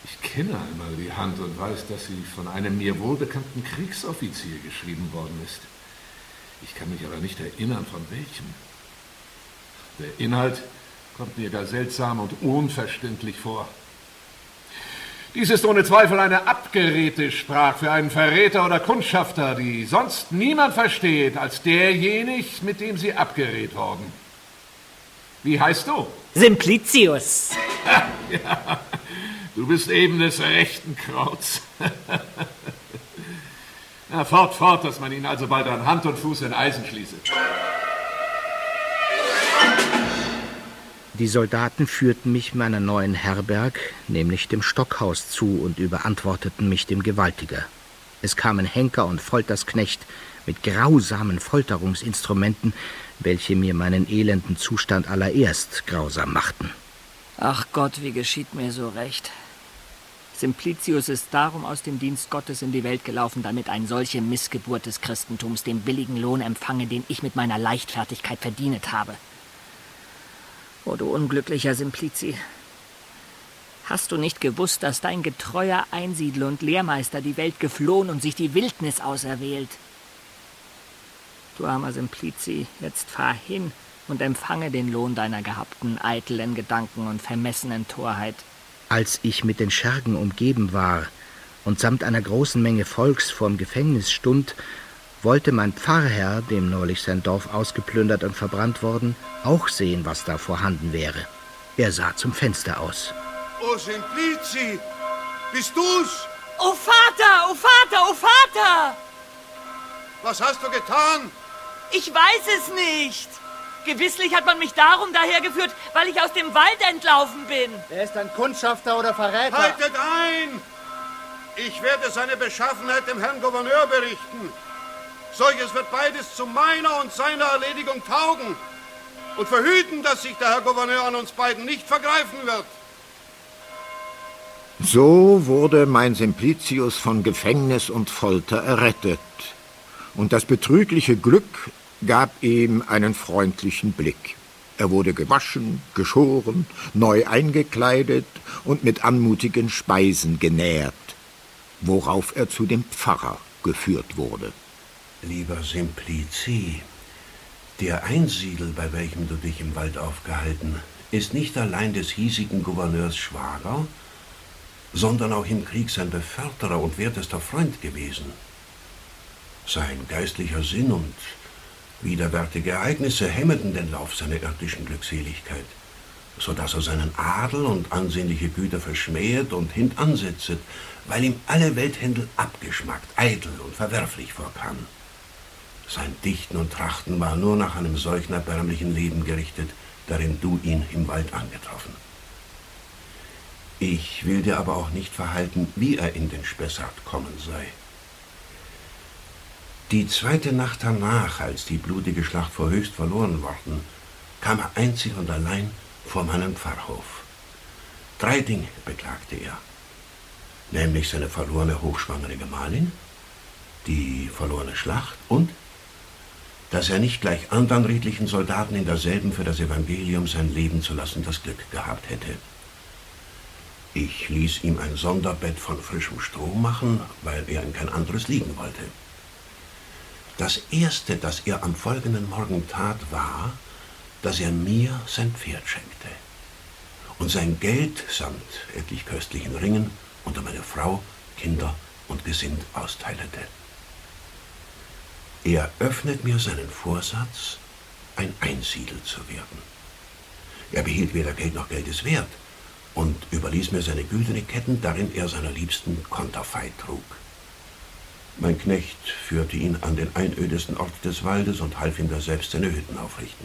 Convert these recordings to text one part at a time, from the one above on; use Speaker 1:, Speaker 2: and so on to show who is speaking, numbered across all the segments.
Speaker 1: Ich kenne einmal die Hand und weiß, dass sie von einem mir wohlbekannten Kriegsoffizier geschrieben worden ist. Ich kann mich aber nicht erinnern, von welchem. Der Inhalt kommt mir gar seltsam und unverständlich vor. Dies ist ohne Zweifel eine abgeredte Sprache für einen Verräter oder Kundschafter, die sonst niemand versteht als derjenige, mit dem sie abgeredet worden. Wie heißt du?
Speaker 2: Simplicius.
Speaker 1: Ja, du bist eben des rechten Krauts. Na, fort, fort, dass man ihn alsobald an Hand und Fuß in Eisen schließe.
Speaker 3: Die Soldaten führten mich meiner neuen Herberg, nämlich dem Stockhaus, zu und überantworteten mich dem Gewaltiger. Es kamen Henker und Foltersknecht mit grausamen Folterungsinstrumenten, welche mir meinen elenden Zustand allererst grausam machten.
Speaker 2: Ach Gott, wie geschieht mir so recht. Simplicius ist darum aus dem Dienst Gottes in die Welt gelaufen, damit eine solche Missgeburt des Christentums den billigen Lohn empfange, den ich mit meiner Leichtfertigkeit verdient habe. O du unglücklicher Simplici, hast du nicht gewusst, dass dein getreuer Einsiedler und Lehrmeister die Welt geflohen und sich die Wildnis auserwählt? Du armer Simplici, jetzt fahr hin und empfange den Lohn deiner gehabten, eitlen Gedanken und vermessenen Torheit.
Speaker 3: Als ich mit den Schergen umgeben war und samt einer großen Menge Volks vorm Gefängnis stund, wollte mein Pfarrherr, dem neulich sein Dorf ausgeplündert und verbrannt worden, auch sehen, was da vorhanden wäre. Er sah zum Fenster aus.
Speaker 4: O Simplici, bist du's?
Speaker 2: O Vater, o Vater, o Vater!
Speaker 4: Was hast du getan?
Speaker 2: Ich weiß es nicht. Gewisslich hat man mich darum dahergeführt, weil ich aus dem Wald entlaufen bin.
Speaker 5: Er ist ein Kundschafter oder Verräter.
Speaker 4: Haltet ein! Ich werde seine Beschaffenheit dem Herrn Gouverneur berichten. Solches wird beides zu meiner und seiner Erledigung taugen und verhüten, dass sich der Herr Gouverneur an uns beiden nicht vergreifen wird.
Speaker 6: So wurde mein Simplicius von Gefängnis und Folter errettet. Und das betrügliche Glück gab ihm einen freundlichen Blick. Er wurde gewaschen, geschoren, neu eingekleidet und mit anmutigen Speisen genährt, worauf er zu dem Pfarrer geführt wurde.
Speaker 7: Lieber Simplici, der Einsiedel, bei welchem du dich im Wald aufgehalten, ist nicht allein des hiesigen Gouverneurs Schwager, sondern auch im Krieg sein Beförderer und wertester Freund gewesen. Sein geistlicher Sinn und widerwärtige Ereignisse hemmeten den Lauf seiner irdischen Glückseligkeit, so dass er seinen Adel und ansehnliche Güter verschmähet und hintansetzet, weil ihm alle Welthändel abgeschmackt, eitel und verwerflich vorkamen. Sein Dichten und Trachten war nur nach einem solchen erbärmlichen Leben gerichtet, darin du ihn im Wald angetroffen. Ich will dir aber auch nicht verhalten, wie er in den Spessart kommen sei. Die zweite Nacht danach, als die blutige Schlacht vor Höchst verloren worden, kam er einzig und allein vor meinen Pfarrhof. 3 Dinge beklagte er, nämlich seine verlorene hochschwangere Gemahlin, die verlorene Schlacht und dass er nicht gleich anderen redlichen Soldaten in derselben für das Evangelium sein Leben zu lassen das Glück gehabt hätte. Ich ließ ihm ein Sonderbett von frischem Stroh machen, weil er in kein anderes liegen wollte. Das Erste, das er am folgenden Morgen tat, war, dass er mir sein Pferd schenkte und sein Geld samt etlich köstlichen Ringen unter meine Frau, Kinder und Gesind austeilete. Er öffnet mir seinen Vorsatz, ein Einsiedel zu werden. Er behielt weder Geld noch Geldes Wert und überließ mir seine güldene Ketten, darin er seiner Liebsten Konterfei trug. Mein Knecht führte ihn an den einödesten Ort des Waldes und half ihm daselbst seine Hütten aufrichten.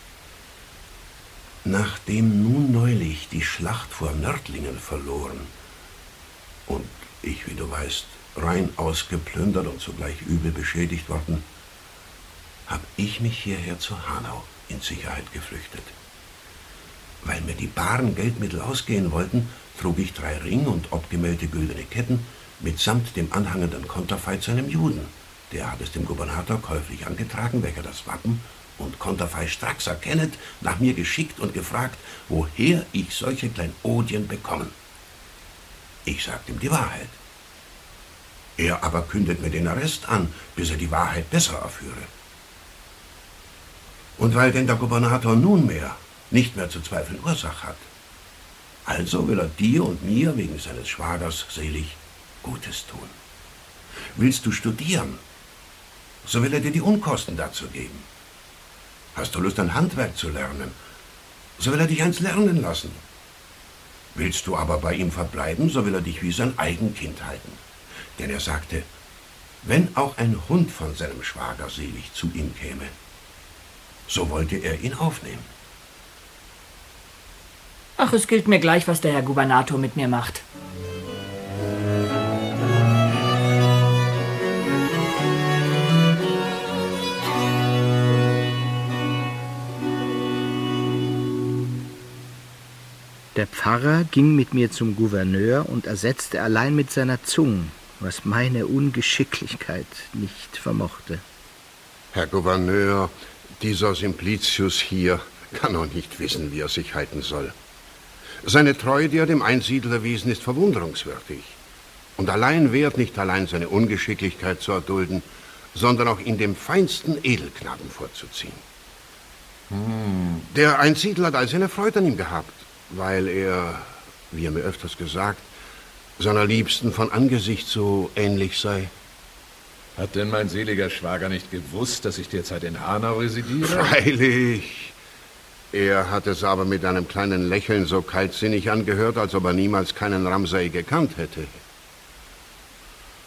Speaker 7: Nachdem nun neulich die Schlacht vor Nördlingen verloren und ich, wie du weißt, rein ausgeplündert und zugleich übel beschädigt worden, habe ich mich hierher zu Hanau in Sicherheit geflüchtet. Weil mir die baren Geldmittel ausgehen wollten, trug ich 3 Ring und abgemeldete güldene Ketten mitsamt dem anhangenden Konterfei zu einem Juden. Der hat es dem Gubernator käuflich angetragen, welcher das Wappen und Konterfei stracks erkennet, nach mir geschickt und gefragt, woher ich solche Kleinodien bekommen. Ich sagte ihm die Wahrheit. Er aber kündet mir den Arrest an, bis er die Wahrheit besser erführe. Und weil denn der Gubernator nunmehr nicht mehr zu zweifeln Ursache hat, also will er dir und mir wegen seines Schwagers selig Gutes tun. Willst du studieren, so will er dir die Unkosten dazu geben. Hast du Lust, ein Handwerk zu lernen, so will er dich eins lernen lassen. Willst du aber bei ihm verbleiben, so will er dich wie sein Eigenkind halten. Denn er sagte, wenn auch ein Hund von seinem Schwager selig zu ihm käme, so wollte er ihn aufnehmen.
Speaker 2: Ach, es gilt mir gleich, was der Herr Gubernator mit mir macht.
Speaker 3: Der Pfarrer ging mit mir zum Gouverneur und ersetzte allein mit seiner Zunge, was meine Ungeschicklichkeit nicht vermochte.
Speaker 7: Herr Gouverneur, dieser Simplicius hier kann noch nicht wissen, wie er sich halten soll. Seine Treue, die er dem Einsiedler erwiesen, ist verwunderungswürdig. Und allein wert nicht allein seine Ungeschicklichkeit zu erdulden, sondern auch ihn dem feinsten Edelknaben vorzuziehen. Der Einsiedler hat all seine Freude an ihm gehabt, weil er, wie er mir öfters gesagt, seiner Liebsten von Angesicht so ähnlich sei.
Speaker 1: Hat denn mein seliger Schwager nicht gewusst, dass ich derzeit in Hanau residiere?
Speaker 7: Freilich. Er hat es aber mit einem kleinen Lächeln so kaltsinnig angehört, als ob er niemals keinen Ramsay gekannt hätte.